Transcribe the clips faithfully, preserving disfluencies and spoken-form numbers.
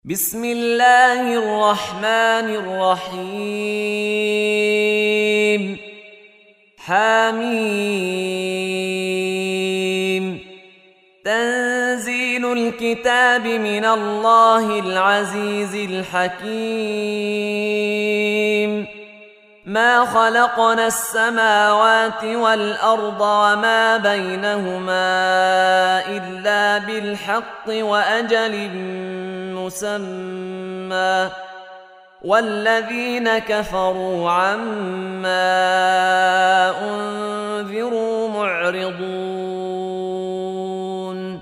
بسم الله الرحمن الرحيم حميم تنزيل الكتاب من الله العزيز الحكيم ما خلقنا السماوات والأرض وما بينهما إلا بالحق وأجل مسمى والذين كفروا عما أنذروا معرضون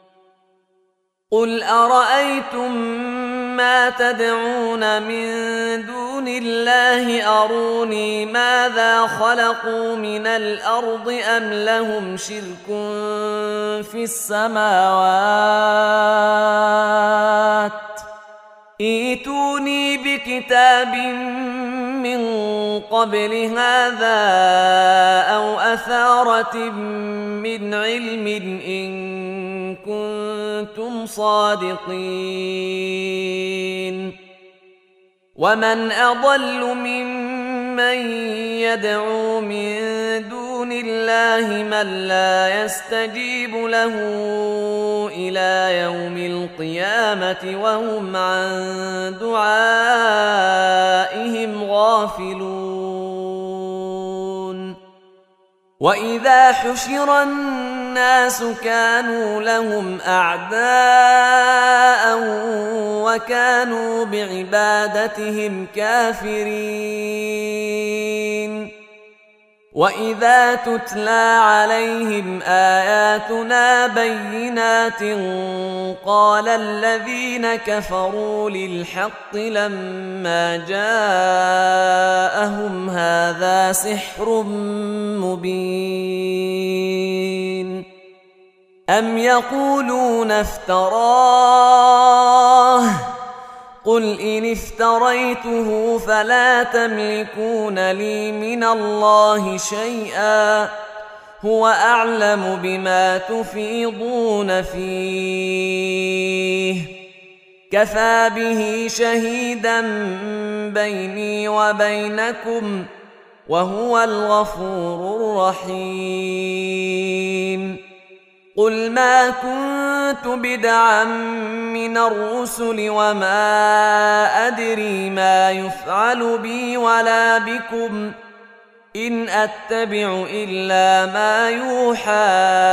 قل أرأيتم ما تدعون من دون الله أروني ماذا خلقوا من الأرض أم لهم شرك في السماوات ائتوني بكتاب من قبل هذا أو أثارة من علم إن كنتم صادقين ومن أضل ممن يدعو من دون الله من لا يستجيب له إلى يوم القيامة وهم عن دعائهم غافلون وإذا حشر الناس كانوا لهم أعداء وكانوا بعبادتهم كافرين وإذا تتلى عليهم آياتنا بينات قال الذين كفروا للحق لما جاءهم هذا سحر مبين أم يقولون افتراه قل إن افتريته فلا تملكون لي من الله شيئا هو أعلم بما تفيضون فيه كفى به شهيدا بيني وبينكم وهو الغفور الرحيم قل ما كنت بدعا من الرسل وما أدري ما يفعل بي ولا بكم إن أتبع إلا ما يوحى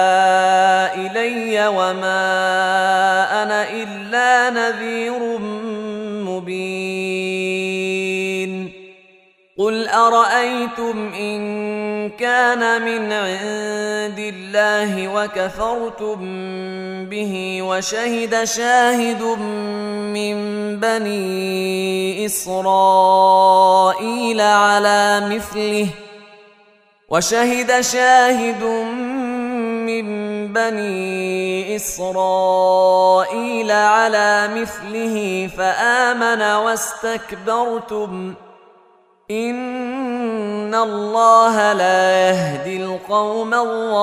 إلي وما أنا إلا نذير مبين قل أرأيتم إن كان من عند الله وكفرتم به وشهد شاهد من بني إسرائيل على مثله وشهد شاهد من بني إسرائيل على مثله فآمن واستكبرتم إن الله لا يهدي القوم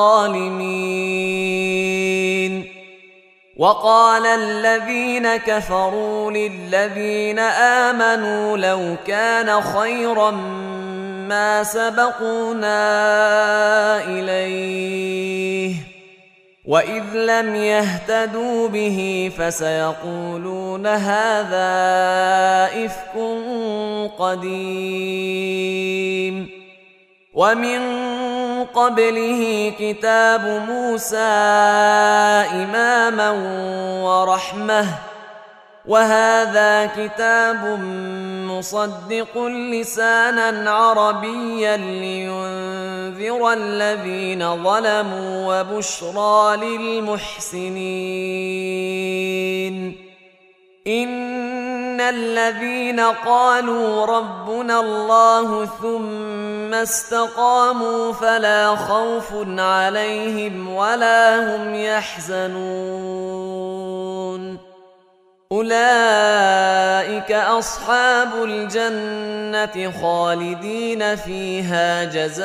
الظالمين وقال الذين كفروا للذين آمنوا لو كان خيرا ما سبقونا إليه وإذ لم يهتدوا به فسيقولون هذا إفك قديم ومن قبله كتاب موسى إماما ورحمة وهذا كتاب مصدق لسانا عربيا لينذر الذين ظلموا وبشرى للمحسنين إن الذين قالوا ربنا الله ثم استقاموا فلا خوف عليهم ولا هم يحزنون أولئك أصحاب الجنة خالدين فيها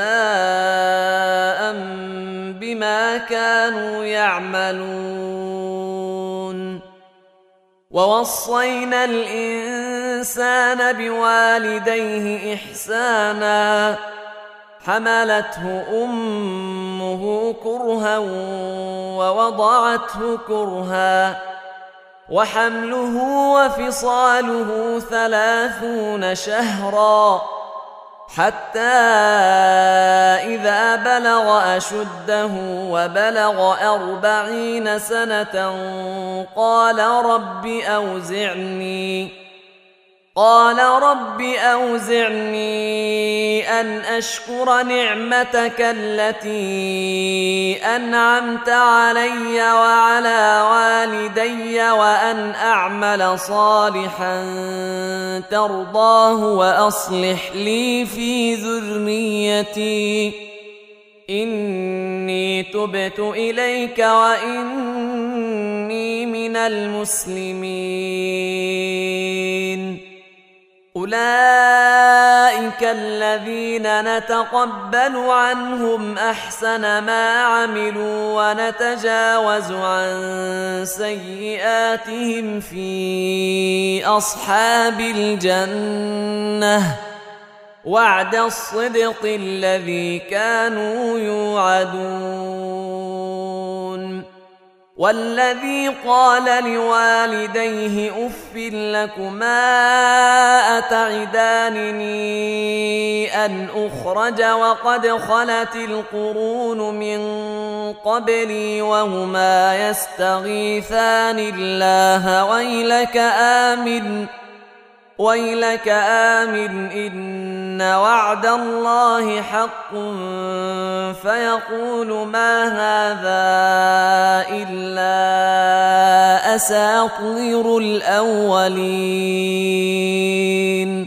جزاء بما كانوا يعملون ووصينا الإنسان بوالديه إحسانا حملته أمه كرها ووضعته كرها وحمله وفصاله ثلاثون شهرا حتى إذا بلغ أشده وبلغ أربعين سنة قال رب أوزعني قال رب أوزعني أن أشكر نعمتك التي أنعمت علي وعلى والدي وأن أعمل صالحا ترضاه وأصلح لي في ذريتي إني تبت إليك وإني من المسلمين. أولئك الذين نتقبل عنهم أحسن ما عملوا ونتجاوز عن سيئاتهم في أصحاب الجنة وعد الصدق الذي كانوا يوعدون. والذي قال لوالديه أف لكما أتعدانني أن أخرج وقد خلت القرون من قبلي وهما يستغيثان الله ويلك آمن ويلك آمن إن وعد الله حق فيقول ما هذا إلا أساطير الأولين.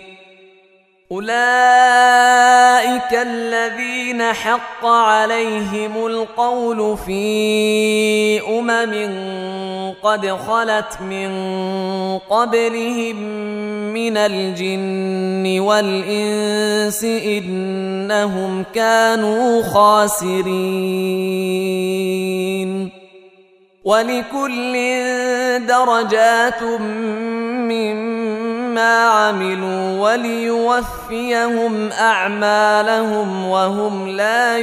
أولئك الذين حق عليهم القول في أمم قد خلت من قبلهم من الجن والإنس إنهم كانوا خاسرين. ولكل درجات مما عملوا وليوفيهم أعمالهم وهم لا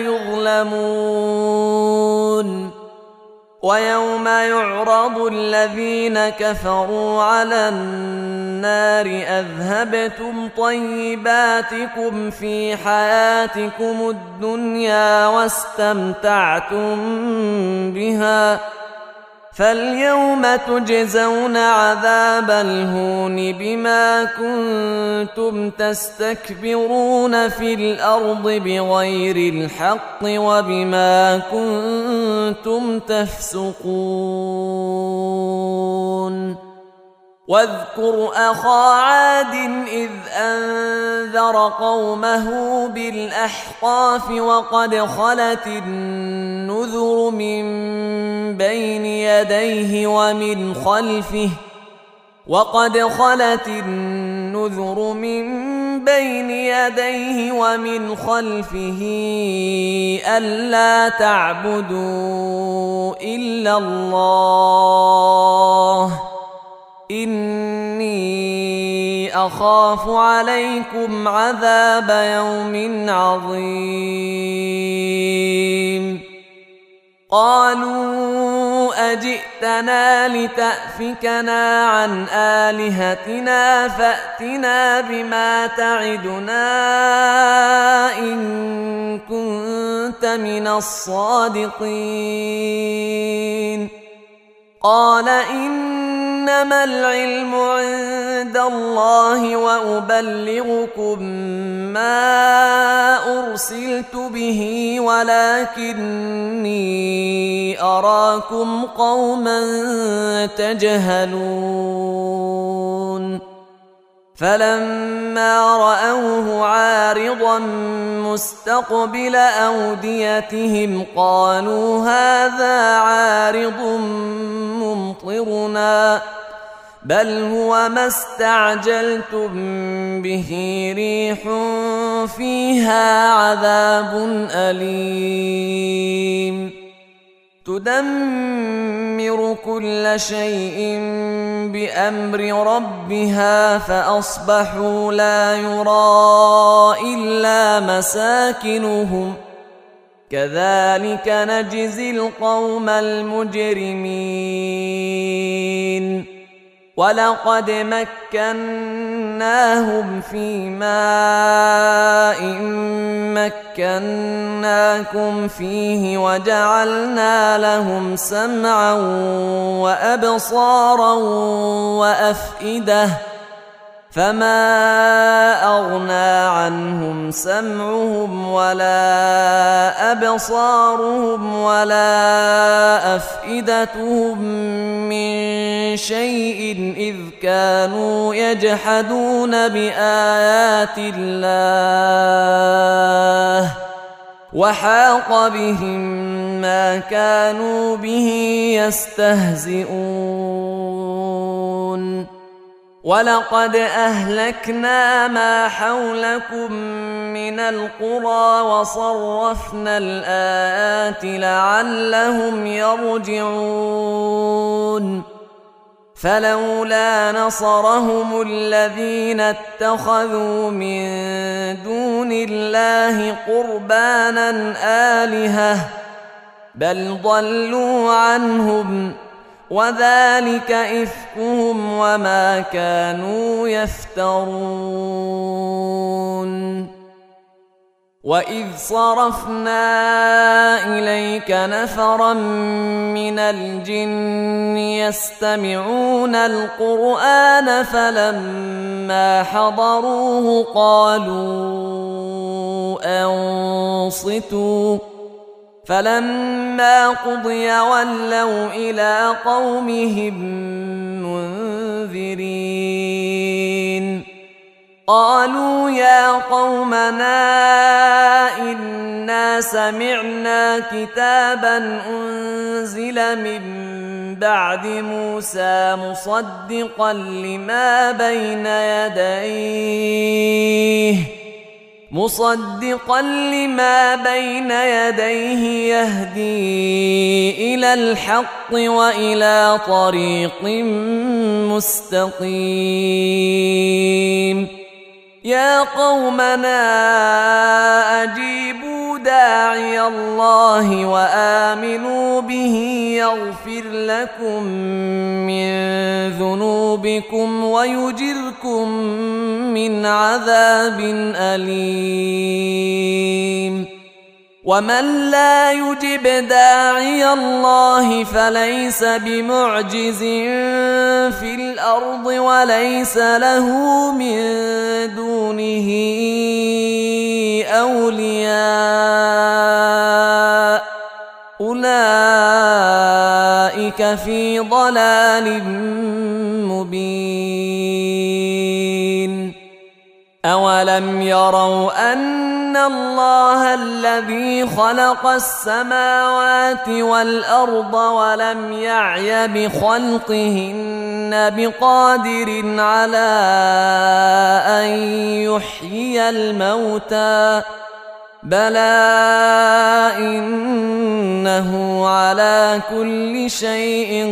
يظلمون. ويوم يعرض الذين كفروا على النار أذهبتم طيباتكم في حياتكم الدنيا واستمتعتم بها فاليوم تجزون عذاب الهون بما كنتم تستكبرون في الأرض بغير الحق وبما كنتم تفسقون. واذكر أخا عاد إذ أنذر قومه بالأحقاف وقد خلت النذر من بين يديه ومن خلفه وقد خلت النذر من بين يديه ومن خلفه ألا تعبدوا إلا الله إني أخاف عليكم عذاب يوم عظيم. قالوا أجئتنا لتأفكنا عن آلهتنا فأتنا بما تعدنا إن كنت من الصادقين. قال إنما العلم عند الله وأبلغكم ما أرسلت به ولكني أراكم قوما تجهلون. فلما رأوه عارضا مستقبل أوديتهم قالوا هذا عارض ممطرنا بل هو ما استعجلتم به ريح فيها عذاب أليم. تدمر كل شيء بأمر ربها فأصبحوا لا يرى إلا مساكنهم كذلك نجزي القوم المجرمين ولقد مكناهم في ماء مكناكم فيه وجعلنا لهم سمعا وأبصارا وأفئدة فما أغنى عنهم سمعهم ولا أبصارهم ولا أفئدتهم من شيء إذ كانوا يجحدون بآيات الله وحاق بهم ما كانوا به يستهزئون ولقد أهلكنا ما حولكم من القرى وصرفنا الآيات لعلهم يرجعون فلولا نصرهم الذين اتخذوا من دون الله قربانا آلهة بل ضلوا عنهم وذلك إفكهم وما كانوا يفترون وإذ صرفنا إليك نفرا من الجن يستمعون القرآن فلما حضروه قالوا أنصتوا فلما قضي ولوا إلى قومهم منذرين قالوا يا قومنا إنا سمعنا كتابا أنزل من بعد موسى مصدقا لما بين يديه مصدقا لما بين يديه يهدي إلى الحق وإلى طريق مستقيم يا قومنا أجيبوا داعي الله وآمنوا به يغفر لكم من ذنوبكم ويجركم من عذاب أليم ومن لا يجب داعي الله فليس بمعجز في الأرض وليس له من دونه أولياء أولئك في ضلال مبين أولم يروا أن الله الذي خلق السماوات والأرض ولم يعي بخلقهن بقادر على أن يحيي الموتى بلى إنه على كل شيء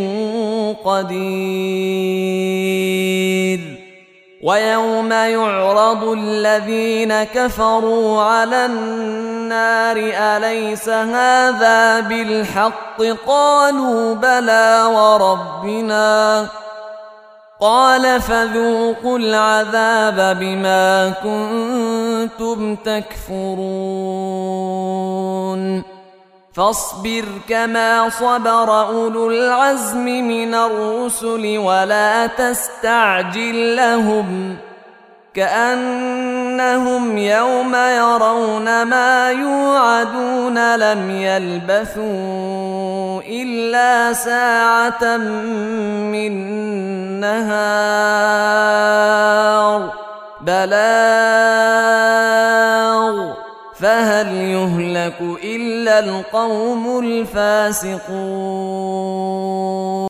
قدير ويوم يعرض الذين كفروا على النار أليس هذا بالحق قالوا بلى وربنا قال فذوقوا العذاب بما كنتم تكفرون فاصبر كما صبر أولو العزم من الرسل ولا تستعجل لهم كأنهم يوم يرون ما يوعدون لم يلبثوا إلا ساعة من نهار بلاغ فهل يهلك إلا القوم الفاسقون